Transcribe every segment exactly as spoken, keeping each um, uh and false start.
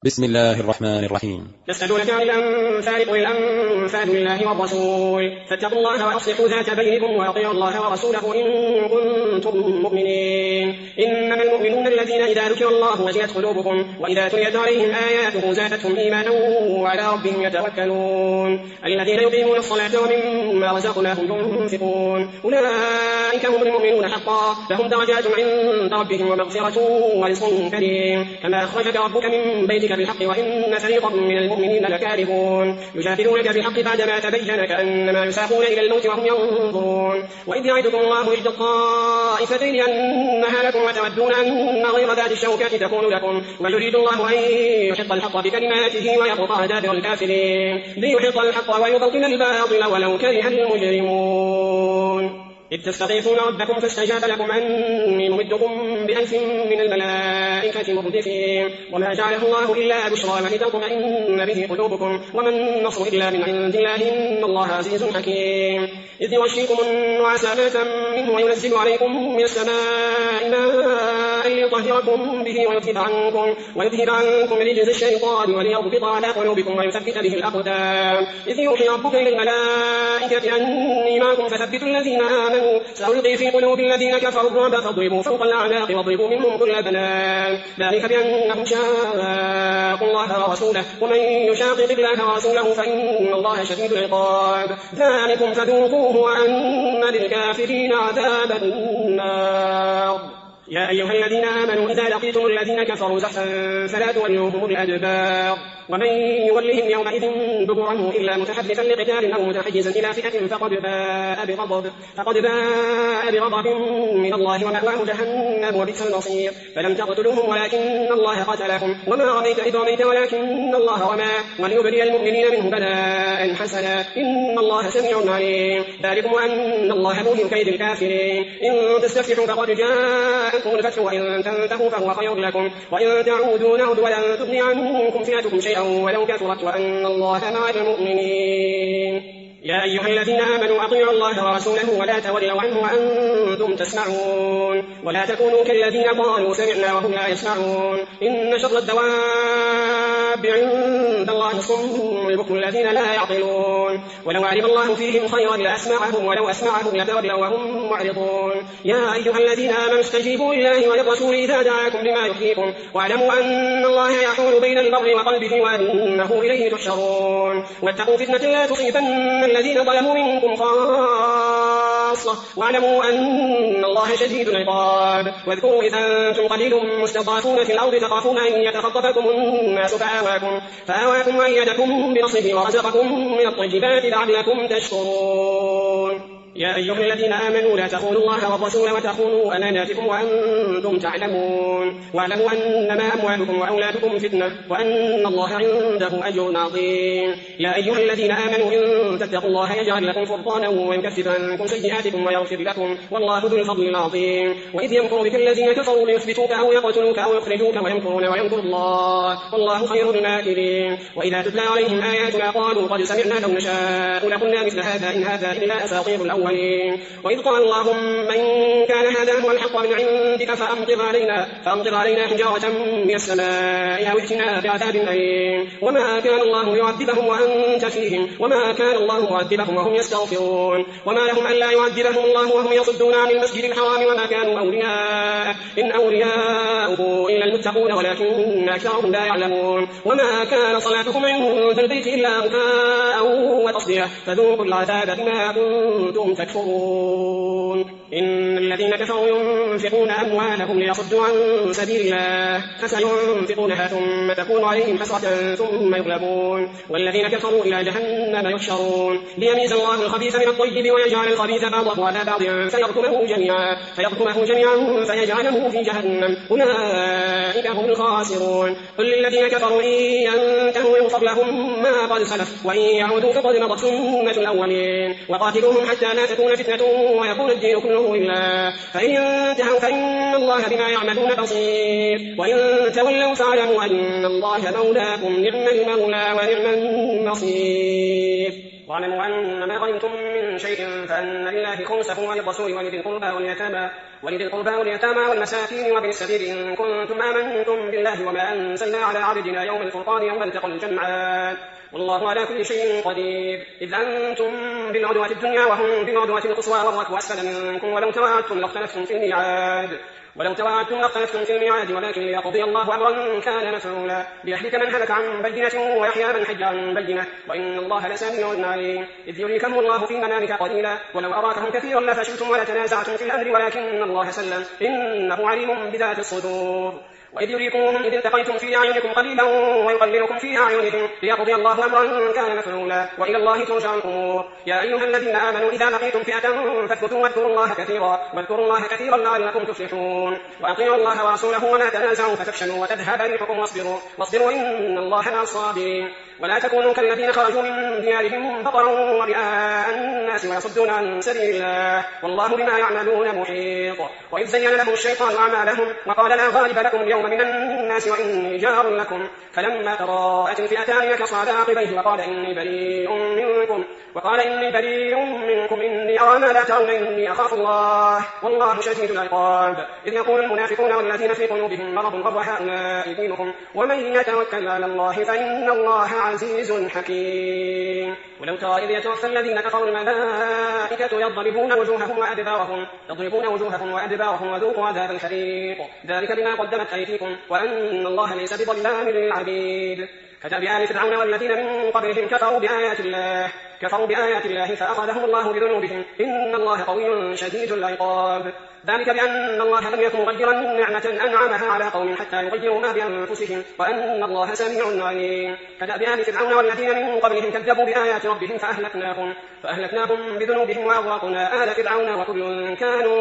بسم الله الرحمن الرحيم. يسألونك عن الأنفال قل الأنفال لله والرسول فاتقوا الله وأصلحوا ذات بينكم وأطيعوا الله ورسوله إن كنتم مؤمنين. إنما المؤمنون الذين إذا ذكر الله وجلت قلوبهم وإذا تليت عليهم آياته زادتهم إيمانا وعلى ربهم يتوكلون. الذين يقيمون الصلاة ومما رزقناهم ينفقون أولئك هم المؤمنون حقا لهم درجات عند ربهم ومغفرة ورزق كريم. كما أخرجك ربك من بيتك بالحق وإن فريقا من المؤمنين لكارهون يجادلونك بالحق بعدما تبين كأنما يساقون إلى الموت وهم ينظرون. وإذ يعدكم الله إحدى الطائفتين أنها لكم وتودون أن غير ذات الشوكة تكون لكم ويريد الله أن يحق الحق بكلماته ويقطع دابر الكافرين ليحق الحق ويبطل الباطل ولو كره المجرمون. إذ تستغيثون ربكم فاستجاب لكم أني ممدكم بألف من الملائكة مردفين وما جعله الله إلا بشرى ولتطمئن به قلوبكم وما النصر إلا من عند الله إن الله عزيز حكيم. إذ يغشيكم النعاس أمانة منه وينزل عليكم من السماء ماء ليطهركم به ويذهب عنكم ويذهب عنكم رجز الشيطان وليربط على قلوبكم ويثبت به الأقدام. إذ يوحي ربك إلى الملائكة أني معكم فثبتوا الذين آمنوا سألقي في قلوب الذين كفروا الرعب فاضربوا فوق الأعناق واضربوا منهم كل بنان ذلك بأنهم شاقوا الله ورسوله ومن يشاقق الله ورسوله فإن الله شديد العقاب. ذلكم فذوقوه وأن للكافرين عذاب النار. يا أيها الذين آمنوا إذا لقيتم الذين كفروا زحفا فلا تولوهم الأدبار ومن يولهم يومئذ دبره إلا متحدثا لقتال أو متحيزا إلى فئة فقد باء بغضب فقد باء بغضب من الله ومأواه جهنم وبئس المصير. فلم تقتلوهم ولكن الله قتلهم وما رميت إذ رميت ولكن الله رمى وليبلي المؤمنين منه بلاء حسنا إن الله سميع عليم. ذلكم أن الله مولي كيد الكافرين. إن تستفتحوا فقد جاءكم الفتح وإن تنتهوا فهو خير لكم وإن تعودوا نعد ولن تغني عنكم فئتكم شيئا ولو كثرت وأن الله مع المؤمنين. يا أيها الذين آمنوا أطيعوا الله ورسوله ولا تولوا عنه وأنتم تسمعون ولا تكونوا كالذين قالوا سمعنا وهم لا يسمعون. إن شر الدواب عند الله الصم البكم الذين لا يعقلون. ولو علم الله فيهم خيرا لأسمعهم ولو أسمعهم لتولوا وهم معرضون. يا أيها الذين آمنوا استجيبوا لله وللرسول إذا دعاكم لما يحييكم واعلموا أن الله يحول بين المرء وقلبه وأنه إليه تحشرون. واتقوا فتنة لا تصيبن الذين ظلموا منكم خاصة واعلموا أن الله شديد العقاب. واذكروا إذا أنتم قليل مستضعفون في الأرض تخافون أن يتخطفكم الناس فآواكم, فآواكم وأيدكم بنصره ورزقكم من الطيبات لعلكم تشكرون. يا أيها الذين آمنوا لا تخونوا الله والرسول وتخونوا أماناتكم وأنتم تعلمون واعلموا أنما أموالكم وأولادكم فتنة وأن الله عنده أجر عظيم. يا أيها الذين آمنوا إن تتقوا الله يجعل لكم فرقانا ويكفر عنكم سيئاتكم ويغفر لكم والله ذو الفضل العظيم. وإذ يمكر بك الذين كفروا ليثبتوك أو يقتلوك أو يخرجوك ويمكرون ويمكر الله والله خير الماكرين. وإذا تتلى عليهم آياتنا قالوا قد سمعنا لو نشاء لقلنا مثل هذا إن هذا إلا أساطير الأولين. وإذ قال اللهم إن كان هذا هو الحق من عندك فأمطر علينا, فأمطر علينا حجارة من السماء أو ائتنا بعذاب أليم. وما كان الله يعذبهم وأنت فيهم وما كان الله معذبهم وهم يستغفرون. وما لهم ألا يعذبهم الله وهم يصدون عن المسجد الحرام وما كانوا أولياء إن أولياؤه إلا المتقون ولكن أكثرهم لا يعلمون. وما كان صلاتكم عند البيت إلا بكاء وتصدية فذوقوا العذاب بما كنتم تكفرون. إن الذين كفروا ينفقون أموالهم ليصدوا عن سبيل الله فسينفقونها ثم تكون عليهم حسرة ثم يغلبون والذين كفروا إلى جهنم يحشرون ليميز الله الخبيث من الطيب ويجعل الخبيث بعضه على بعض فيركمه جميعا فيركمه جميعا فيجعله في جهنم أولئك هم الخاسرون. قل للذين كفروا إن ينتهوا يغفر لهم ما قد سلف وإن يعودوا فقد مضت سنة الأولين. وقاتلوهم حتى لا تكون فتنة ويكون الدين كله أمره لله فإن انتهوا فإن الله بما يعملون بصير وإن تولوا فاعلموا أن الله مولاكم نعم المولى ونعم النصير واعلموا أن ما غنمتم من شيء فأن لله خمسه وللرسول ولذي القربى واليتامى ولذي القربى واليتامى والمساكين وابن السبيل إن كنتم آمنتم بالله وما أنزلنا على عبدنا يوم الفرقان يوم التقى الجمعان والله على كل شيء قدير إذ أنتم بالعدوة الدنيا وهم بالعدوة القصوى والركب أسفل منكم ولو تواعدتم لاختلفتم في الميعاد ولو تواعدتم لاختلفتم في الميعاد ولكن ليقضي الله أمرا كان مفعولا ليهلك من هلك عن بينة ويحيى من حج عن بينة وإن الله لسميع عليم إذ يريكم الله في منامك قليلا ولو أراكهم كثيرا لفشلتم ولتنازعتم في الأمر ولكن الله سلم إنه عليم بذات الصدور وإذ يريكمهم إذ التقيتم في أعينكم قليلا ويقللكم في أعينهم ليقضي الله أمرا كان مفعولا وإلى الله ترجع الأمور يا أيها الذين آمنوا إذا لقيتم فئة فاثبتوا واذكروا الله كثيرا واذكروا الله كثيرا لعلكم تفلحون وأطيعوا الله ورسوله ولا تنازعوا فتفشلوا وتذهب ريحكم واصبروا واصبروا إن الله مع الصابرين ولا تكونوا كالذين خرجوا من ديارهم بطرا ورئاء الناس ويصدون عن سبيل الله والله بما يعملون محيط وإذ زين لهم الشيطان أعمالهم وقال لا غالب لكم اليوم من الناس وإني جار لكم فلما تراءت الفئتان نكص على عقبيه وقال إني بريء منكم وقال إني بريء منكم إني أرى ما لا ترون إني أخاف الله والله شديد العقاب إذ يقول المنافقون والذين في قلوبهم مرض غر هؤلاء دينهم ومن يتوكل على الله فإن الله عزيز حكيم ولو ترى إذ يتوفى الذين كفروا الملائكة يضربون وجوههم وأدبارهم يضربون وجوههم وأدبارهم وذوقوا عذاب الحريق ذلك بما قدمت أيديكم وأن الله ليس بظلام للعبيد كتب آل فرعون والذين من قبلهم كفروا بآيات الله كفروا بآيات الله فأخذهم الله بذنوبهم إن الله قوي شديد العقاب ذلك بأن الله لم يكن مغيرا نعمة أنعمها على قوم حتى يغيروا ما بأنفسهم وأن الله سميع عليم كدأب آل فرعون والذين من قبلهم كذبوا بآيات ربهم فأهلكناهم فأهلكناهم بذنوبهم وأغرقنا آل فرعون وكل كانوا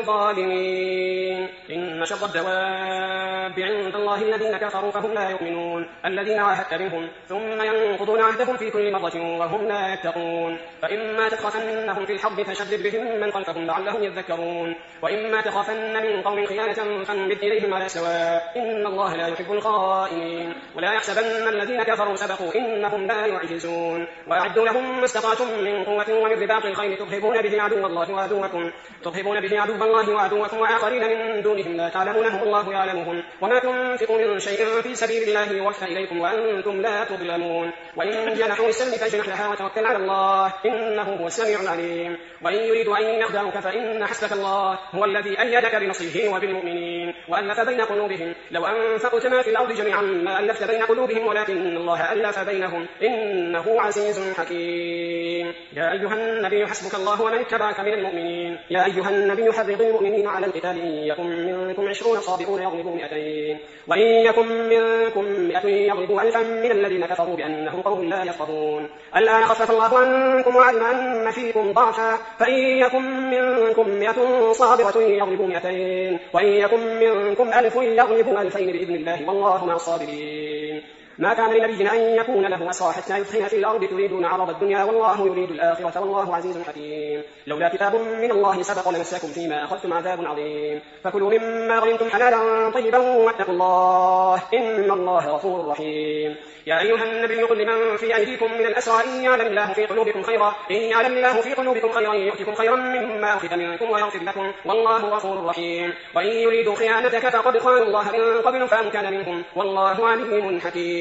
ظالمين إن شر الدواب عند الله الذين كفروا فهم لا يؤمنون الذين عاهدت منهم ثم ينقضون عهدهم في كل مرة وهم لا يتقون فإما تخافنهم في الحرب فشدد بهم من خلفهم لعلهم يذكرون وإما تخافن من قوم خيانة فانبذ إليهم على سواء إن الله لا يحب الخائنين ولا يحسبن الذين كفروا سبقوا إنهم لا يعجزون وأعدوا لهم ما استطعتم من قوة ومن رباط الخيل ترهبون به عدو الله وعدوكم ترهبون به عدو الله وعدوكم وآخرين من دونهم لا تعلمونهم الله يعلمهم وما تنفقوا من شيء في سبيل الله يوفى إليكم وأنتم لا تظلمون وإن جنحوا السلم فاجنح لها وتوكل على الله إنه هو السميع العليم وإن يريدوا أن يخدعوك فإن حسبك الله هو الذي أيدك بنصره وبالمؤمنين وألف بين قلوبهم لو أنفقت ما في الأرض جميعا ما ألفت بين قلوبهم ولكن الله ألف بينهم إنه عزيز حكيم يا أيها النبي حسبك الله ومن اتبعك من المؤمنين يا أيها النبي حرض المؤمنين على القتال إن يكن منكم عشرون صابرون يغلبوا مئتين وإن يكن منكم مئة يغلبوا ألفا من الذين كفروا بأنهم قوم لا يفقهون الآن خفف الله عنكم وعلم أن فيكم ضعفا فإن يكن منكم مئة صابرة يغلبوا مئتين وإن يكن منكم ألف يغلبوا ألفين بإذن الله والله مع الصابرين ما كان لنبي أن يكون له أسرى حتى يثخن في الأرض تريدون عرض الدنيا والله يريد الآخرة والله عزيز حكيم لولا كتاب من الله سبق لمسكم فيما أخذتم عذاب عظيم فكلوا مما غنمتم حلالا طيبا واتقوا الله إن الله غفور رحيم يا أيها النبي قل لمن في أيديكم من الأسرى إن يعلم الله في قلوبكم خيرا إن يعلم الله في قلوبكم خيرا يؤتكم خيرا مما أخذ منكم ويغفر لكم والله غفور رحيم وإن يريدوا خيانتك فقد خانوا الله من قبل فأمكن منهم والله عليم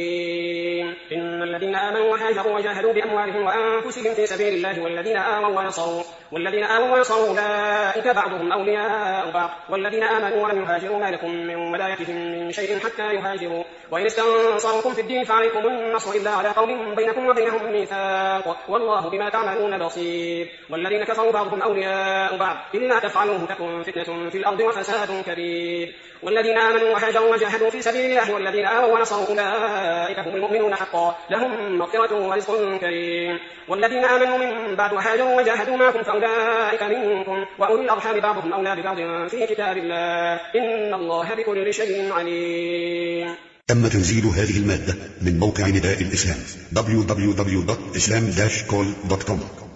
حكيم إن الذين آمنوا وهاجروا وجاهدوا بأموالهم وأنفسهم في سبيل الله والذين آووا ونصروا والذين آووا ونصروا أولئك بعضهم أولياء بعض والذين آمنوا ولم يهاجروا ما لكم من ولايتهم من شيء حتى يهاجروا وإن استنصروكم في الدين فعليكم النصر إلا على قوم بينكم وبينهم ميثاق والله بما تعملون بصير والذين كفروا بعضهم أولياء بعض إلا تفعلوه تكن فتنة في الأرض وفساد كبير والذين آمنوا وهاجروا وجاهدوا في سبيل الله والذين آووا ونصروا أولئك هم المؤمنون حقا لهم مغفرة ورزق كريم والذين آمنوا من بعد وهاجروا وجاهدوا معكم فأولئك منكم وأولي الأرحام بعضهم أولى ببعض في كتاب الله إن الله بكل شيء عليم. تم تنزيل هذه المادة من موقع نداء الإسلام دبليو دبليو دبليو دوت إسلام داش كول دوت كوم.